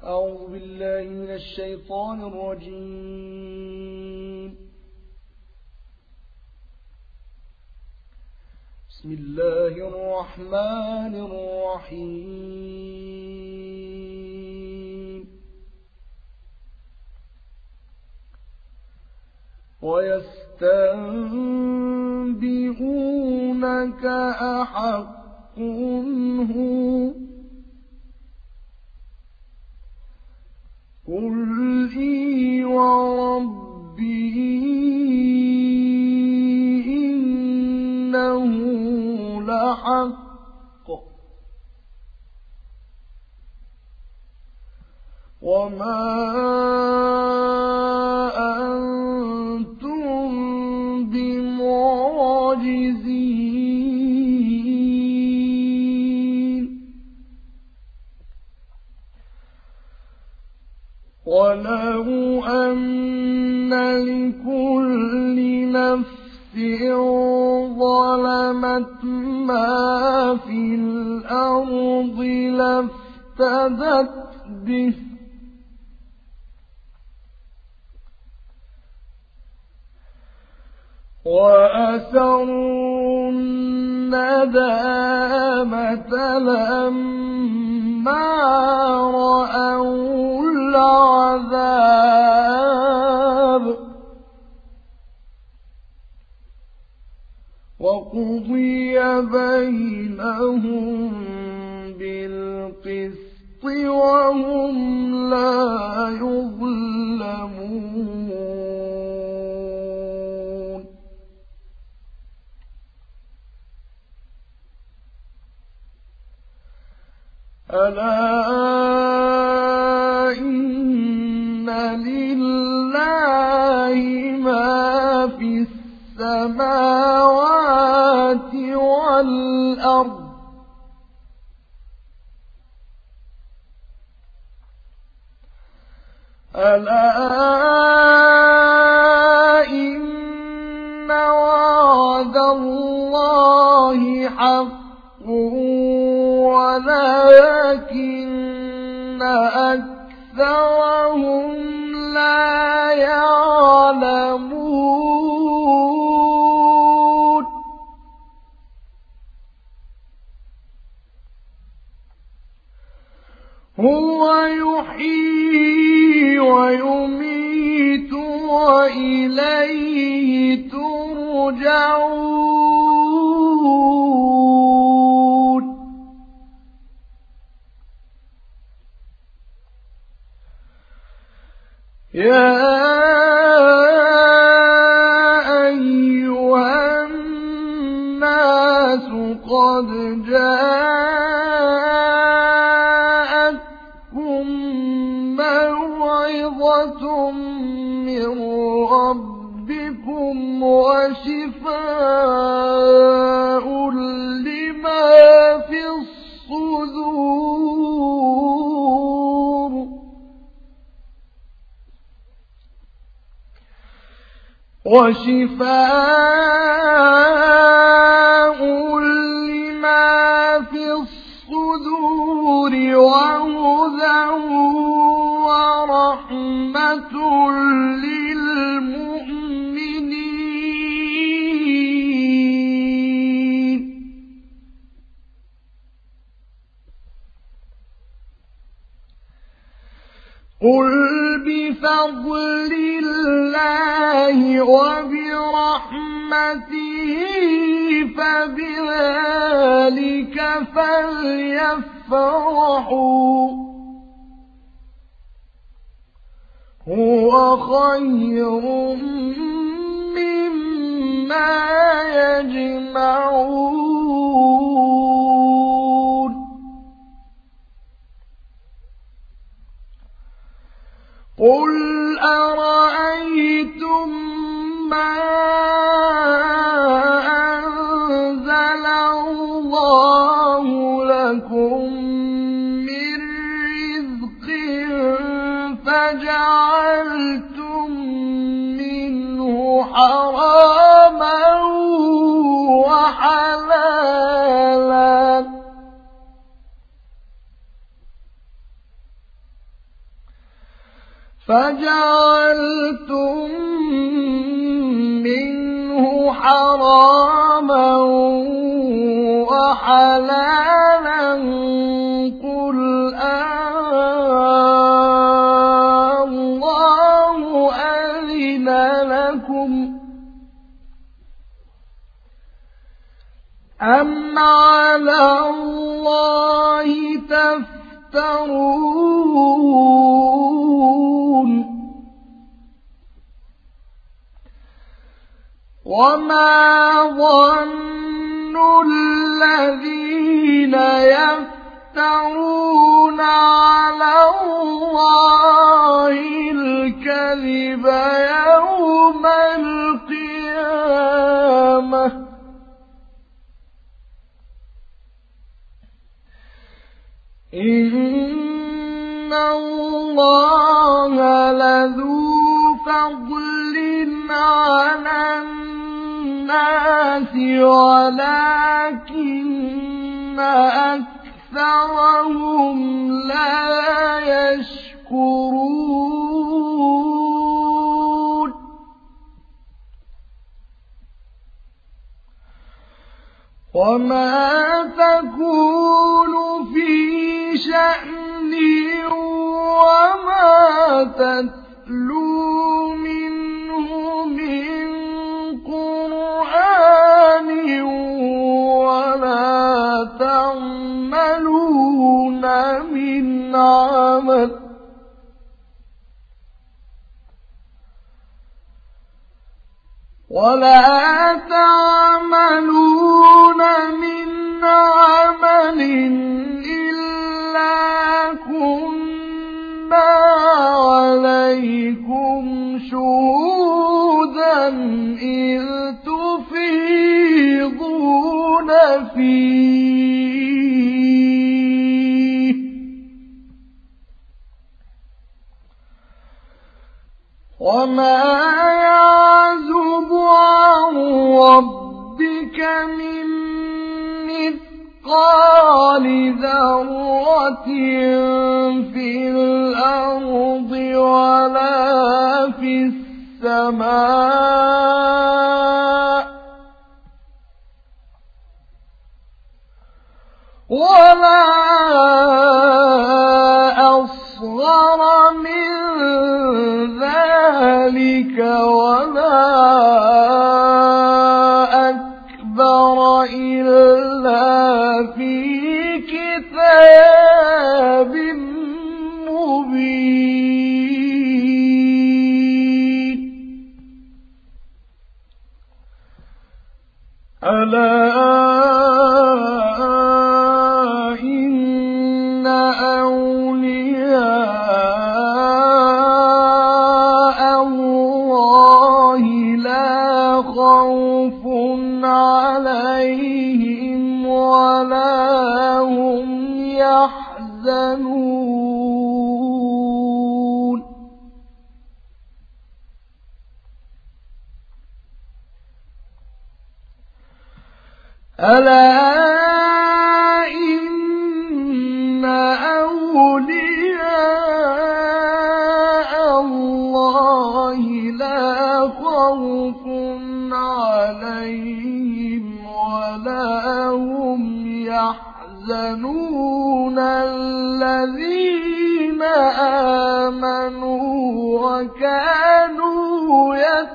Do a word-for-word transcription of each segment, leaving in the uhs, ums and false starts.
أعوذ بالله من الشيطان الرجيم. بسم الله الرحمن الرحيم. ويستنبئونك أحق هو قل إي وربي إنه لحق وما أنتم بمعجزين ولو أن لكل نفس ظلمت ما في الأرض لافتدت به وأسروا الندامة لما رأوا العذاب وقضي بينهم بالقسط وهم لا يظلمون. ألا إن لله ما في السماوات والأرض ألا إن وعد الله حق ولكن أكثرهم لا يعلمون. هو يحيي ويميت وإليه ترجعون. يا أيها الناس قد جاءتكم موعظة من ربكم وشفاء لما في الصدور وشفاء لما في الصدور وهدى ورحمة للمؤمنين. قل بفضل الله وبرحمته فبذلك فليفرحوا هو خير مما يجمعون. قل أرأيتم ما أنزل الله لكم من رزق فجعلتم منه حراما وحلالا فجعلتم منه حراما وحلالا قل الله أذن لكم أم على الله تفترون وما ظن الذين يفترون على الله الكذب يوم القيامة إن الله لذو فضل على الناس ولكن أكثرهم لا يشكرون وما تكون في شأن وما تتلو منه من قرآن ولا تعملون من عمل ولا تعملون من عمل إلا كنا عليكم شهودا إذ تفيضون فيه وما يعزب عن ربك من مثقال ذرة في الأرض ولا في السماء ولا أصغر من ذلك ولا أكبر إلا في كتاب مبين ألا إن أولياء الله لا خوف عليهم ولا هم يحزنون ألا إن أولياء الله لا خوف عليهم ولا هم يحزنون الذين آمنوا وكانوا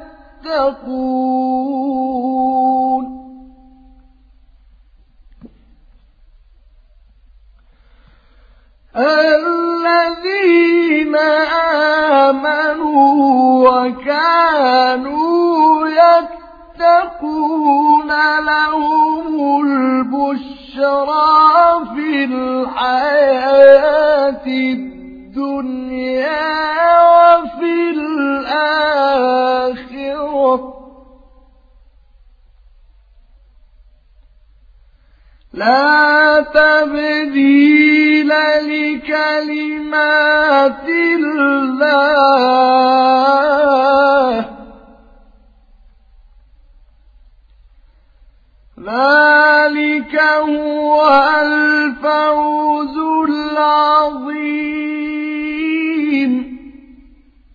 يتقون الذين آمنوا وكانوا يتقون لهم البشرى في الحياة الدنيا وفي الآخرة لا تبديل لكلمات الله ذلك هو الفوز العظيم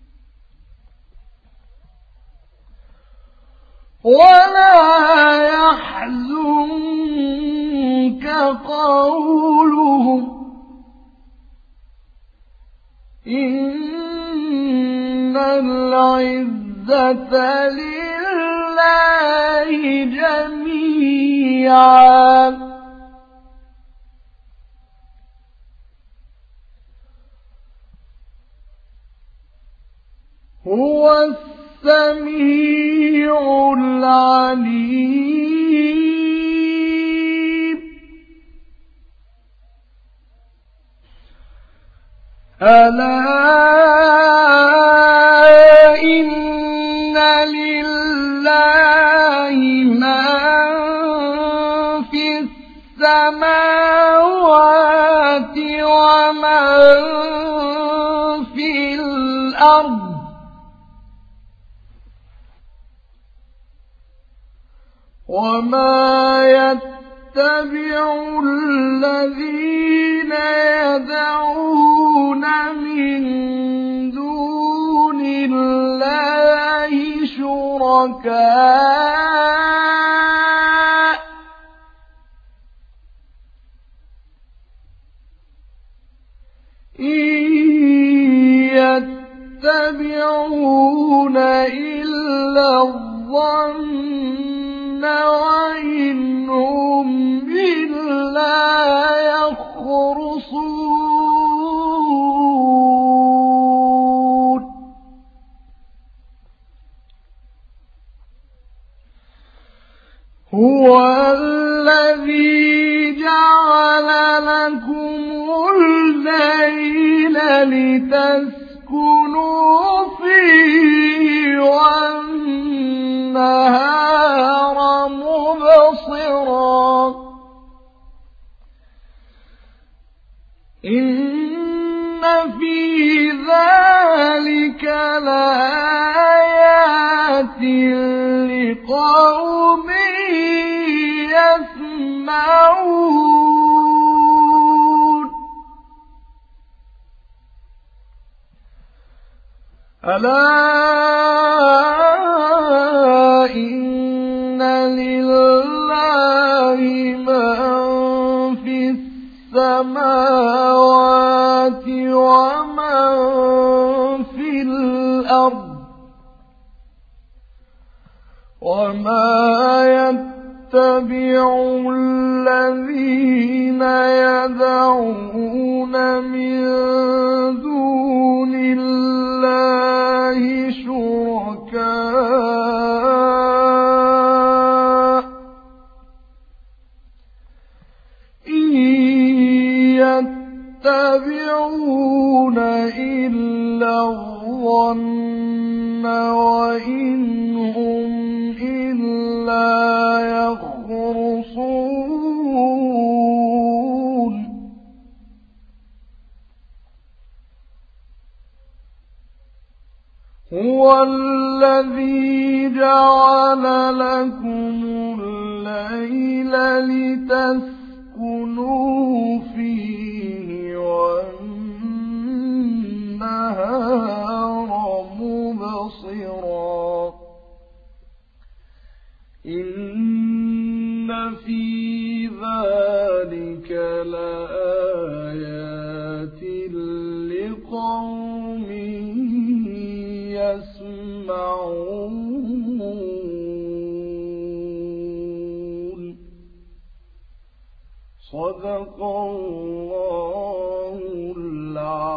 إن العزة لله جميعا هو السميع العليم ألا إن لله من في السماوات ومن في الأرض وما يتبع الذين يدعون من دون الله شركاء إن يتبعون إلا الظن وإن هم إلا يخرصون هو الذي جعل لكم الليل لتسكنوا فيه والنهار مبصرا إن في ذلك لآيات لقوم يسمعون ألا إن لله من في السماوات ومن في الأرض وما يتبع الذين يدعون من دون الله شركاء إن يتبعون إلا الظن وإن هم إلا يخرصون هو الذي جعل لكم الليل لتسكنوا فيه والنهار مبصرا إن في ذلك لآيات لقوم يسمعون صدق الله العظيم.